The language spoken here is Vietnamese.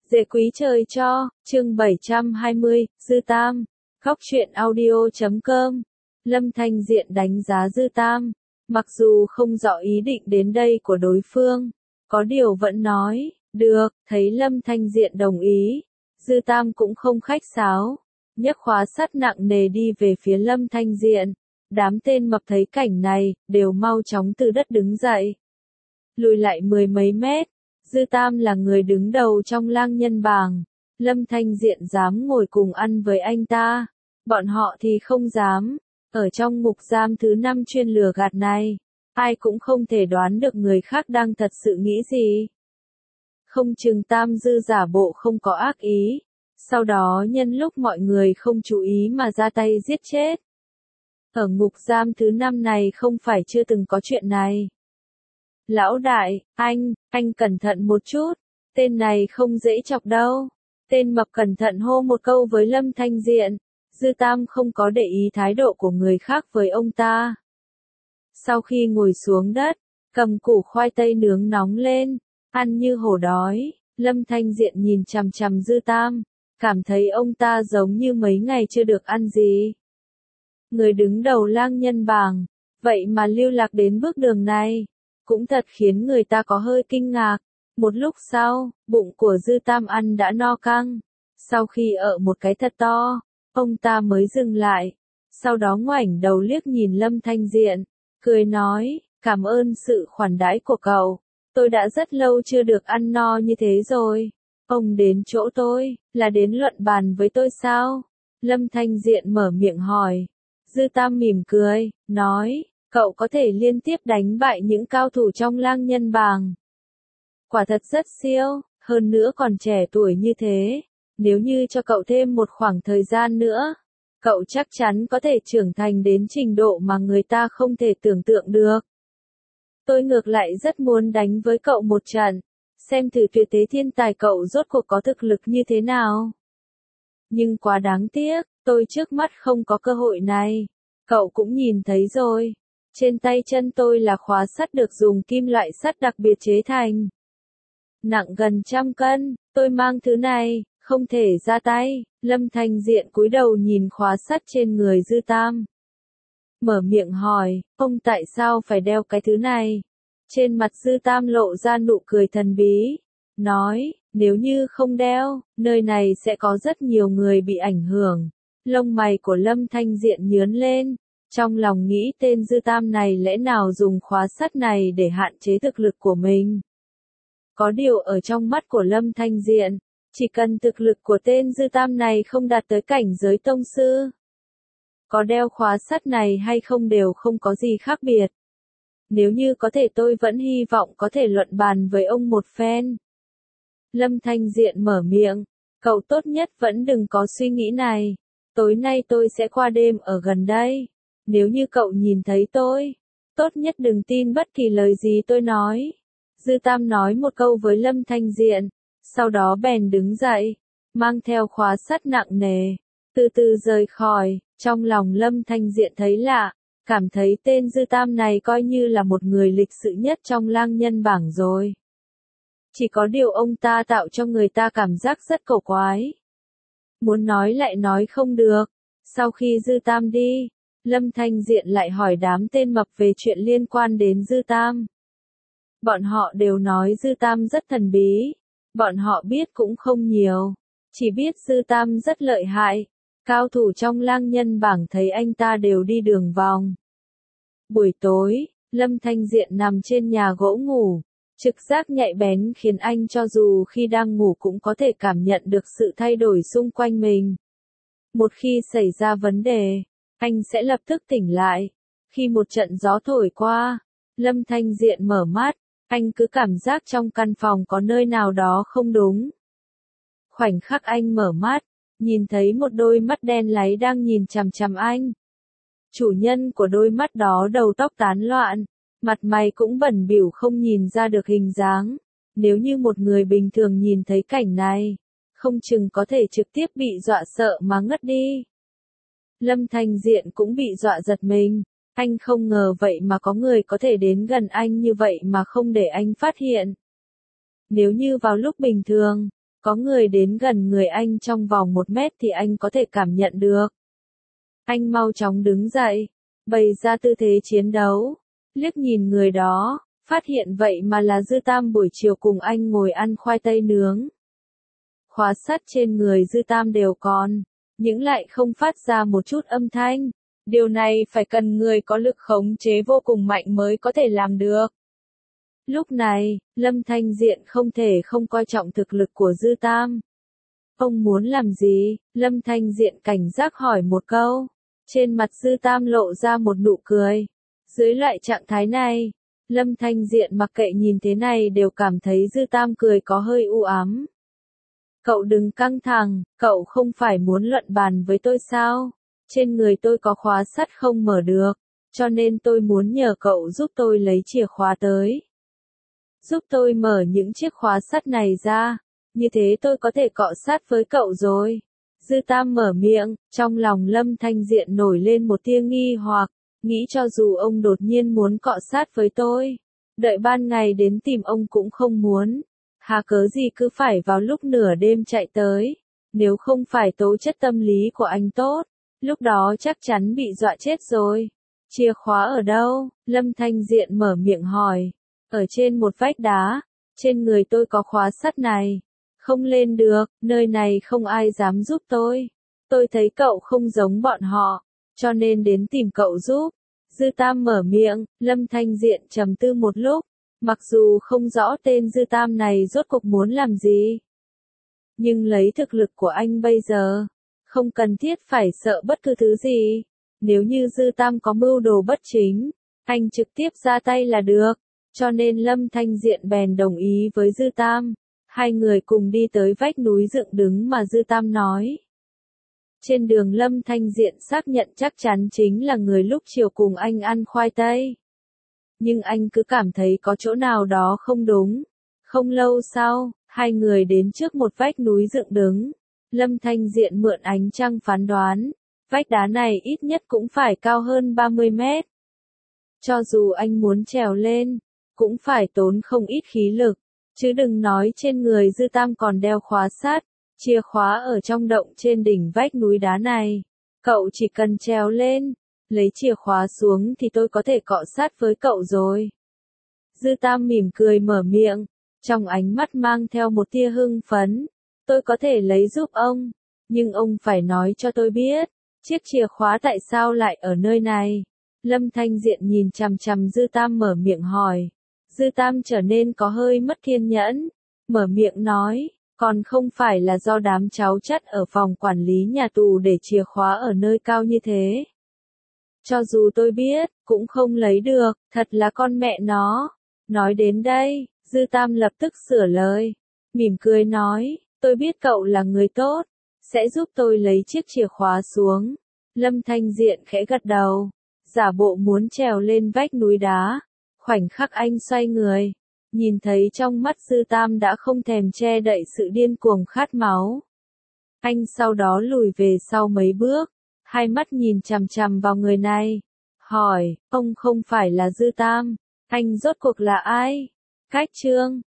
Dễ quý trời cho, chương 720, Dư Tam, Góc truyện audio.com. Lâm Thanh Diện đánh giá Dư Tam, mặc dù không rõ ý định đến đây của đối phương, có điều vẫn nói, được, thấy Lâm Thanh Diện đồng ý, Dư Tam cũng không khách sáo, nhấc khóa sắt nặng nề đi về phía Lâm Thanh Diện. Đám tên mập thấy cảnh này, đều mau chóng từ đất đứng dậy. Lùi lại mười mấy mét, Dư Tam là người đứng đầu trong lang nhân bảng. Lâm Thanh Diện dám ngồi cùng ăn với anh ta, bọn họ thì không dám. Ở trong ngục giam thứ 5 chuyên lừa gạt này, ai cũng không thể đoán được người khác đang thật sự nghĩ gì. Không chừng Tam Dư giả bộ không có ác ý, sau đó nhân lúc mọi người không chú ý mà ra tay giết chết. Ở ngục giam thứ 5 này không phải chưa từng có chuyện này. Lão đại, anh cẩn thận một chút, tên này không dễ chọc đâu. Tên mập cẩn thận hô một câu với Lâm Thanh Diện. Dư Tam không có để ý thái độ của người khác với ông ta. Sau khi ngồi xuống đất, cầm củ khoai tây nướng nóng lên, ăn như hổ đói, Lâm Thanh Diện nhìn chằm chằm Dư Tam, cảm thấy ông ta giống như mấy ngày chưa được ăn gì. Người đứng đầu lang nhân bảng, vậy mà lưu lạc đến bước đường này, cũng thật khiến người ta có hơi kinh ngạc. Một lúc sau, bụng của Dư Tam ăn đã no căng, sau khi ở một cái thật to, ông ta mới dừng lại, sau đó ngoảnh đầu liếc nhìn Lâm Thanh Diện, cười nói, cảm ơn sự khoản đãi của cậu, tôi đã rất lâu chưa được ăn no như thế rồi. Ông đến chỗ tôi, là đến luận bàn với tôi sao? Lâm Thanh Diện mở miệng hỏi. Dư Tam mỉm cười, nói, cậu có thể liên tiếp đánh bại những cao thủ trong lang nhân bảng. Quả thật rất siêu, hơn nữa còn trẻ tuổi như thế. Nếu như cho cậu thêm một khoảng thời gian nữa, cậu chắc chắn có thể trưởng thành đến trình độ mà người ta không thể tưởng tượng được. Tôi ngược lại rất muốn đánh với cậu một trận, xem thử tuyệt thế thiên tài cậu rốt cuộc có thực lực như thế nào. Nhưng quá đáng tiếc, tôi trước mắt không có cơ hội này. Cậu cũng nhìn thấy rồi, trên tay chân tôi là khóa sắt được dùng kim loại sắt đặc biệt chế thành. Nặng gần 100 cân, tôi mang thứ này, không thể ra tay. Lâm Thanh Diện cúi đầu nhìn khóa sắt trên người Dư Tam. Mở miệng hỏi, ông tại sao phải đeo cái thứ này? Trên mặt Dư Tam lộ ra nụ cười thần bí, nói, nếu như không đeo, nơi này sẽ có rất nhiều người bị ảnh hưởng. Lông mày của Lâm Thanh Diện nhướng lên, trong lòng nghĩ tên Dư Tam này lẽ nào dùng khóa sắt này để hạn chế thực lực của mình. Có điều ở trong mắt của Lâm Thanh Diện, chỉ cần thực lực của tên Dư Tam này không đạt tới cảnh giới tông sư, có đeo khóa sắt này hay không đều không có gì khác biệt. Nếu như có thể tôi vẫn hy vọng có thể luận bàn với ông một phen. Lâm Thanh Diện mở miệng, cậu tốt nhất vẫn đừng có suy nghĩ này. Tối nay tôi sẽ qua đêm ở gần đây. Nếu như cậu nhìn thấy tôi, tốt nhất đừng tin bất kỳ lời gì tôi nói. Dư Tam nói một câu với Lâm Thanh Diện, sau đó bèn đứng dậy, mang theo khóa sắt nặng nề, từ từ rời khỏi. Trong lòng Lâm Thanh Diện thấy lạ, cảm thấy tên Dư Tam này coi như là một người lịch sự nhất trong lang nhân bảng rồi. Chỉ có điều ông ta tạo cho người ta cảm giác rất cổ quái. Muốn nói lại nói không được. Sau khi Dư Tam đi, Lâm Thanh Diện lại hỏi đám tên mập về chuyện liên quan đến Dư Tam. Bọn họ đều nói Dư Tam rất thần bí. Bọn họ biết cũng không nhiều, chỉ biết Dư Tam rất lợi hại. Cao thủ trong lang nhân bảng thấy anh ta đều đi đường vòng. Buổi tối, Lâm Thanh Diện nằm trên nhà gỗ ngủ. Trực giác nhạy bén khiến anh cho dù khi đang ngủ cũng có thể cảm nhận được sự thay đổi xung quanh mình. Một khi xảy ra vấn đề, anh sẽ lập tức tỉnh lại. Khi một trận gió thổi qua, Lâm Thanh Diện mở mắt, anh cứ cảm giác trong căn phòng có nơi nào đó không đúng. Khoảnh khắc anh mở mắt, nhìn thấy một đôi mắt đen láy đang nhìn chằm chằm anh. Chủ nhân của đôi mắt đó đầu tóc tán loạn, mặt mày cũng bẩn bỉu không nhìn ra được hình dáng. Nếu như một người bình thường nhìn thấy cảnh này, không chừng có thể trực tiếp bị dọa sợ mà ngất đi. Lâm Thanh Diện cũng bị dọa giật mình, anh không ngờ vậy mà có người có thể đến gần anh như vậy mà không để anh phát hiện. Nếu như vào lúc bình thường, Có người đến gần người anh trong vòng 1 mét thì anh có thể cảm nhận được. Anh mau chóng đứng dậy, bày ra tư thế chiến đấu, liếc nhìn người đó, phát hiện vậy mà là Dư Tam buổi chiều cùng anh ngồi ăn khoai tây nướng. Khóa sắt trên người Dư Tam đều còn, nhưng lại không phát ra một chút âm thanh. Điều này phải cần người có lực khống chế vô cùng mạnh mới có thể làm được. Lúc này, Lâm Thanh Diện không thể không coi trọng thực lực của Dư Tam. Ông muốn làm gì? Lâm Thanh Diện cảnh giác hỏi một câu. Trên mặt Dư Tam lộ ra một nụ cười. Dưới loại trạng thái này, Lâm Thanh Diện mặc kệ nhìn thế này đều cảm thấy Dư Tam cười có hơi u ám. Cậu đừng căng thẳng, cậu không phải muốn luận bàn với tôi sao? Trên người tôi có khóa sắt không mở được, cho nên tôi muốn nhờ cậu giúp tôi lấy chìa khóa tới. Giúp tôi mở những chiếc khóa sắt này ra, như thế tôi có thể cọ sát với cậu rồi. Dư Tam mở miệng, trong lòng Lâm Thanh Diện nổi lên một tia nghi hoặc, nghĩ cho dù ông đột nhiên muốn cọ sát với tôi, đợi ban ngày đến tìm ông cũng không muốn. Hà cớ gì cứ phải vào lúc nửa đêm chạy tới, nếu không phải tố chất tâm lý của anh tốt, lúc đó chắc chắn bị dọa chết rồi. Chìa khóa ở đâu? Lâm Thanh Diện mở miệng hỏi. Ở trên một vách đá, trên người tôi có khóa sắt này. Không lên được, nơi này không ai dám giúp tôi. Tôi thấy cậu không giống bọn họ, cho nên đến tìm cậu giúp. Dư Tam mở miệng, Lâm Thanh Diện trầm tư một lúc, mặc dù không rõ tên Dư Tam này rốt cuộc muốn làm gì. Nhưng lấy thực lực của anh bây giờ, không cần thiết phải sợ bất cứ thứ gì. Nếu như Dư Tam có mưu đồ bất chính, anh trực tiếp ra tay là được. Cho nên Lâm Thanh Diện bèn đồng ý với Dư Tam. Hai người cùng đi tới vách núi dựng đứng mà Dư Tam nói. Trên đường Lâm Thanh Diện xác nhận chắc chắn chính là người lúc chiều cùng anh ăn khoai tây. Nhưng anh cứ cảm thấy có chỗ nào đó không đúng. Không lâu sau, hai người đến trước một vách núi dựng đứng. Lâm Thanh Diện mượn ánh trăng phán đoán, vách đá này ít nhất cũng phải cao hơn 30 mét. Cho dù anh muốn trèo lên, cũng phải tốn không ít khí lực, chứ đừng nói trên người Dư Tam còn đeo khóa sắt, chìa khóa ở trong động trên đỉnh vách núi đá này. Cậu chỉ cần trèo lên, lấy chìa khóa xuống thì tôi có thể cọ sát với cậu rồi. Dư Tam mỉm cười mở miệng, trong ánh mắt mang theo một tia hưng phấn. Tôi có thể lấy giúp ông, nhưng ông phải nói cho tôi biết, chiếc chìa khóa tại sao lại ở nơi này. Lâm Thanh Diện nhìn chằm chằm Dư Tam mở miệng hỏi. Dư Tam trở nên có hơi mất kiên nhẫn, mở miệng nói, còn không phải là do đám cháu chắt ở phòng quản lý nhà tù để chìa khóa ở nơi cao như thế. Cho dù tôi biết, cũng không lấy được, thật là con mẹ nó. Nói đến đây, Dư Tam lập tức sửa lời, mỉm cười nói, tôi biết cậu là người tốt, sẽ giúp tôi lấy chiếc chìa khóa xuống. Lâm Thanh Diện khẽ gật đầu, giả bộ muốn trèo lên vách núi đá. Khoảnh khắc anh xoay người, nhìn thấy trong mắt Dư Tam đã không thèm che đậy sự điên cuồng khát máu. Anh sau đó lùi về sau mấy bước, hai mắt nhìn chằm chằm vào người này, hỏi, ông không phải là Dư Tam, anh rốt cuộc là ai? Cách chương